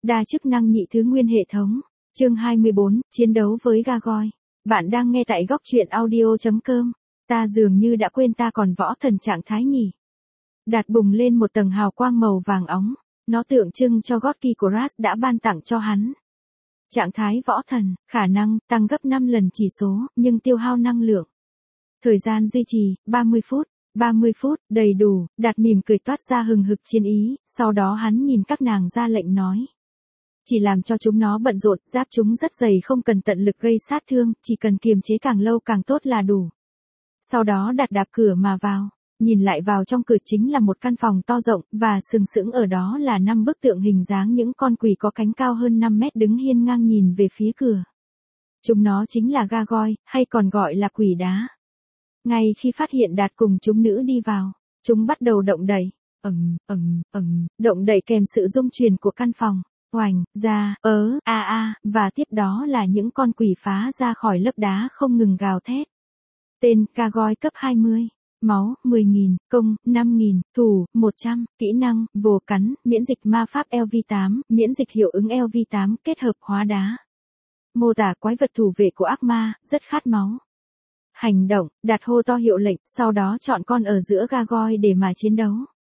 Đa chức năng nhị thứ nguyên hệ thống. Chương 24, chiến đấu với Gargoyle. Bạn đang nghe tại góc truyện audio.com. Ta dường như đã quên ta còn võ thần trạng thái nhỉ. Đạt bùng lên một tầng hào quang màu vàng óng. Nó tượng trưng cho gót kỳ của Ras đã ban tặng cho hắn. Trạng thái võ thần, khả năng tăng gấp 5 lần chỉ số, nhưng tiêu hao năng lượng. Thời gian duy trì, 30 phút. 30 phút, đầy đủ. Đạt mỉm cười toát ra hừng hực chiến ý, sau đó hắn nhìn các nàng ra lệnh nói. Chỉ làm cho chúng nó bận rộn, giáp chúng rất dày không cần tận lực gây sát thương, chỉ cần kiềm chế càng lâu càng tốt là đủ. Sau đó Đạt đạp cửa mà vào, nhìn lại vào trong cửa chính là một căn phòng to rộng, và sừng sững ở đó là 5 bức tượng hình dáng những con quỷ có cánh cao hơn 5 mét đứng hiên ngang nhìn về phía cửa. Chúng nó chính là Gargoyle, hay còn gọi là quỷ đá. Ngay khi phát hiện Đạt cùng chúng nữ đi vào, chúng bắt đầu động đậy, động đậy kèm sự rung chuyển của căn phòng, oành, ra, và tiếp đó là những con quỷ phá ra khỏi lớp đá không ngừng gào thét. Tên, Gargoyle cấp 20, máu, 10.000, công, 5.000, thủ, 100, kỹ năng, vồ cắn, miễn dịch ma pháp LV8, miễn dịch hiệu ứng LV8 kết hợp hóa đá. Mô tả quái vật thủ vệ của ác ma, rất khát máu. Hành động, Đạt hô to hiệu lệnh, sau đó chọn con ở giữa Gargoyle để mà chiến đấu.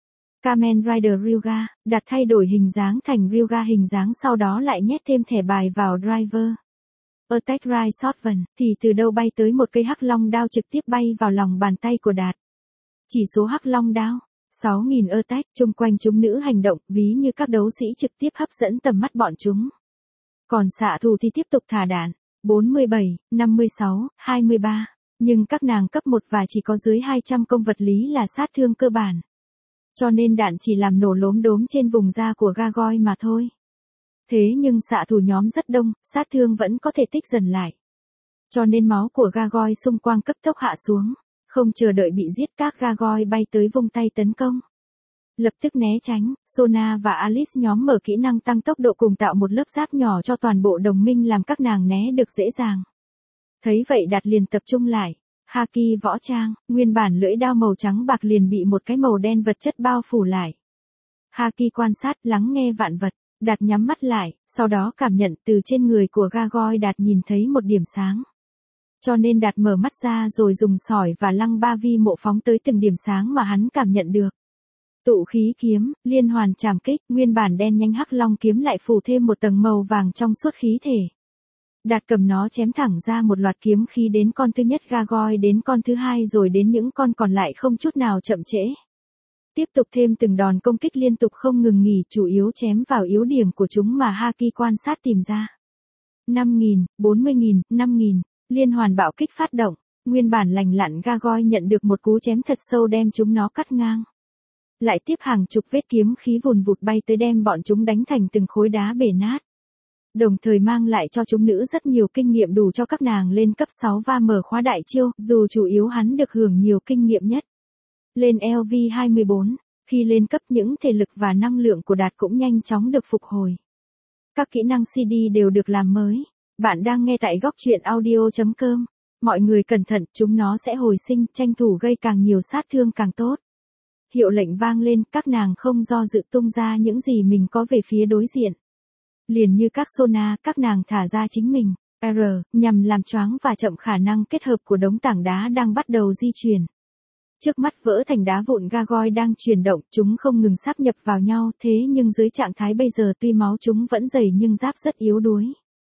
Kamen Rider Ryuga, Đạt thay đổi hình dáng thành Ryuga hình dáng sau đó lại nhét thêm thẻ bài vào driver. Attack Rai Shotgun, thì từ đâu bay tới một cây hắc long đao trực tiếp bay vào lòng bàn tay của Đạt. Chỉ số hắc long đao, 6.000 attack, chung quanh chúng nữ hành động, ví như các đấu sĩ trực tiếp hấp dẫn tầm mắt bọn chúng. Còn xạ thủ thì tiếp tục thả đạn, 47, 56, 23. Nhưng các nàng cấp 1 và chỉ có dưới 200 công vật lý là sát thương cơ bản. Cho nên đạn chỉ làm nổ lốm đốm trên vùng da của Gargoyle mà thôi. Thế nhưng xạ thủ nhóm rất đông, sát thương vẫn có thể tích dần lại. Cho nên máu của Gargoyle xung quanh cấp tốc hạ xuống. Không chờ đợi bị giết, các Gargoyle bay tới vung tay tấn công. Lập tức né tránh, Sona và Alice nhóm mở kỹ năng tăng tốc độ cùng tạo một lớp giáp nhỏ cho toàn bộ đồng minh làm các nàng né được dễ dàng. Thấy vậy Đạt liền tập trung lại. Haki võ trang, nguyên bản lưỡi đao màu trắng bạc liền bị một cái màu đen vật chất bao phủ lại. Haki quan sát, lắng nghe vạn vật. Đạt nhắm mắt lại, sau đó cảm nhận từ trên người của Gargoyle Đạt nhìn thấy một điểm sáng. Cho nên Đạt mở mắt ra rồi dùng sỏi và lăng ba vi mộ phóng tới từng điểm sáng mà hắn cảm nhận được. Tụ khí kiếm, liên hoàn trảm kích, nguyên bản đen nhanh hắc long kiếm lại phủ thêm một tầng màu vàng trong suốt khí thể. Đạt cầm nó chém thẳng ra một loạt kiếm khí đến con thứ nhất Gargoyle đến con thứ hai rồi đến những con còn lại không chút nào chậm trễ. Tiếp tục thêm từng đòn công kích liên tục không ngừng nghỉ, chủ yếu chém vào yếu điểm của chúng mà Haki quan sát tìm ra. 5.000, 40.000, 5.000, liên hoàn bạo kích phát động, nguyên bản lành lặn Gargoyle nhận được một cú chém thật sâu đem chúng nó cắt ngang. Lại tiếp hàng chục vết kiếm khí vùn vụt bay tới đem bọn chúng đánh thành từng khối đá bể nát. Đồng thời mang lại cho chúng nữ rất nhiều kinh nghiệm đủ cho các nàng lên cấp 6 và mở khóa đại chiêu, dù chủ yếu hắn được hưởng nhiều kinh nghiệm nhất. Lên LV24, khi lên cấp những thể lực và năng lượng của Đạt cũng nhanh chóng được phục hồi. Các kỹ năng CD đều được làm mới. Bạn đang nghe tại góc truyện audio.com. Mọi người cẩn thận, chúng nó sẽ hồi sinh, tranh thủ gây càng nhiều sát thương càng tốt. Hiệu lệnh vang lên, các nàng không do dự tung ra những gì mình có về phía đối diện. Liền như các Sona, các nàng thả ra chính mình, nhằm làm choáng và chậm khả năng kết hợp của đống tảng đá đang bắt đầu di chuyển. Trước mắt vỡ thành đá vụn Gargoyle đang chuyển động, chúng không ngừng sáp nhập vào nhau, thế nhưng dưới trạng thái bây giờ tuy máu chúng vẫn dày nhưng giáp rất yếu đuối.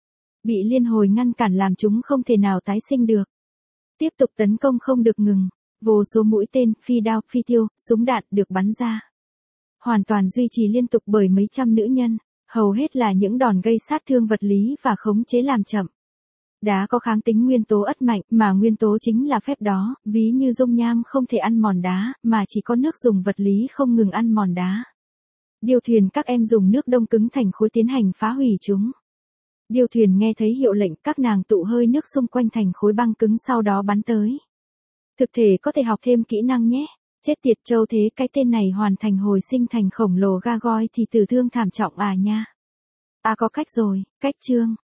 Bị liên hồi ngăn cản làm chúng không thể nào tái sinh được. Tiếp tục tấn công không được ngừng, vô số mũi tên, phi đao, phi tiêu, súng đạn được bắn ra. Hoàn toàn duy trì liên tục bởi mấy trăm nữ nhân, hầu hết là những đòn gây sát thương vật lý và khống chế làm chậm. Đá có kháng tính nguyên tố ất mạnh, mà nguyên tố chính là phép đó, ví như dung nham không thể ăn mòn đá, mà chỉ có nước dùng vật lý không ngừng ăn mòn đá. Điêu thuyền các em dùng nước đông cứng thành khối tiến hành phá hủy chúng. Điêu thuyền nghe thấy hiệu lệnh, các nàng tụ hơi nước xung quanh thành khối băng cứng sau đó bắn tới. Thực thể có thể học thêm kỹ năng nhé. Chết tiệt châu thế, cái tên này hoàn thành hồi sinh thành khổng lồ Gargoyle thì tử thương thảm trọng à nha. À có cách rồi, cách chương.